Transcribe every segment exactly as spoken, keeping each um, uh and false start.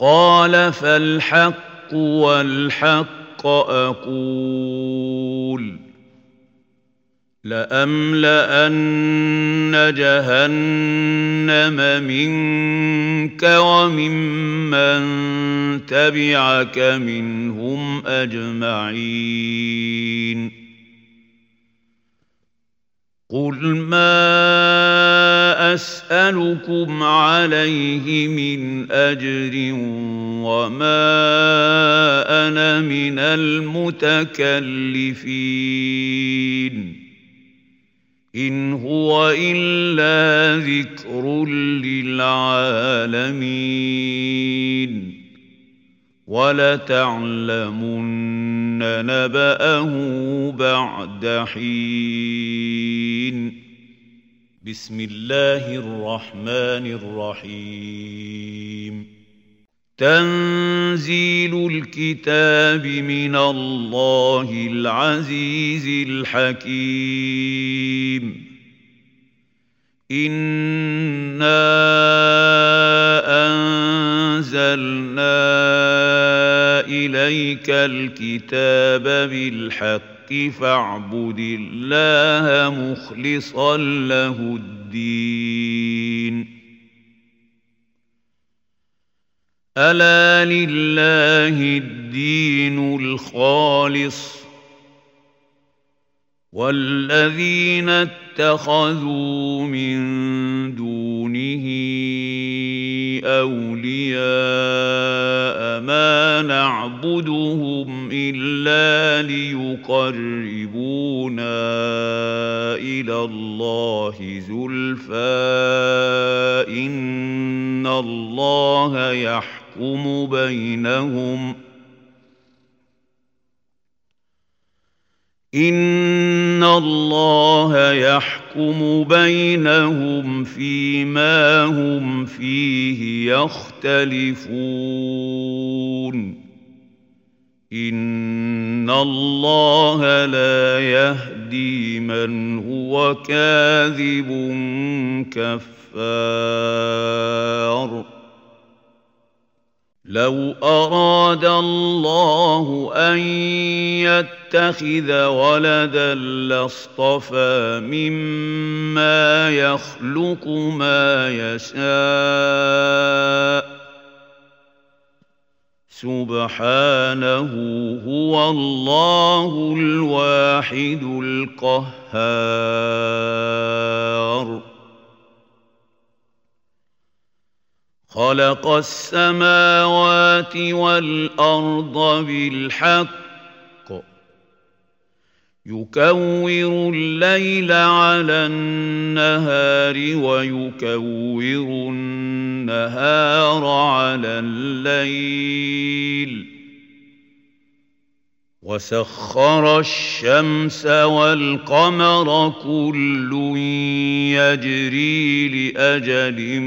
قال فالحق والحق أقول لأملأن جهنم منك وممن تبعك منهم أجمعين قل ما أسألكم عليه من أجر وما أنا من المتكلفين إن هو إلا ذكر للعالمين ولتعلمن نبأه بعد حين بسم الله الرحمن الرحيم تنزيل الكتاب من الله العزيز الحكيم إنا أنزلنا إليك الكتاب بالحق فاعبد الله مخلصا له الدين ألا لله الدين الخالص والذين اتخذوا من دونه أولياء ما نعبدهم إلا ليقربونا إلى الله زلفى إن الله يحكم بينهم إن الله يحكم بينهم فيما هم فيه يختلفون إن الله لا يهدي من هو كاذب كفار لو أراد الله أن يتخذ ولدا لاصطفى مما يخلق ما يشاء سبحانه هو الله الواحد القهار خلق السماوات والأرض بالحق يكور الليل على النهار ويكور النهار على الليل وسخر الشمس والقمر كل يجري لأجل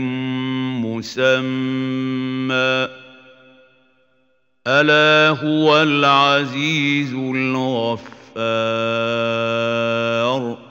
مسمى ألا هو العزيز الغفار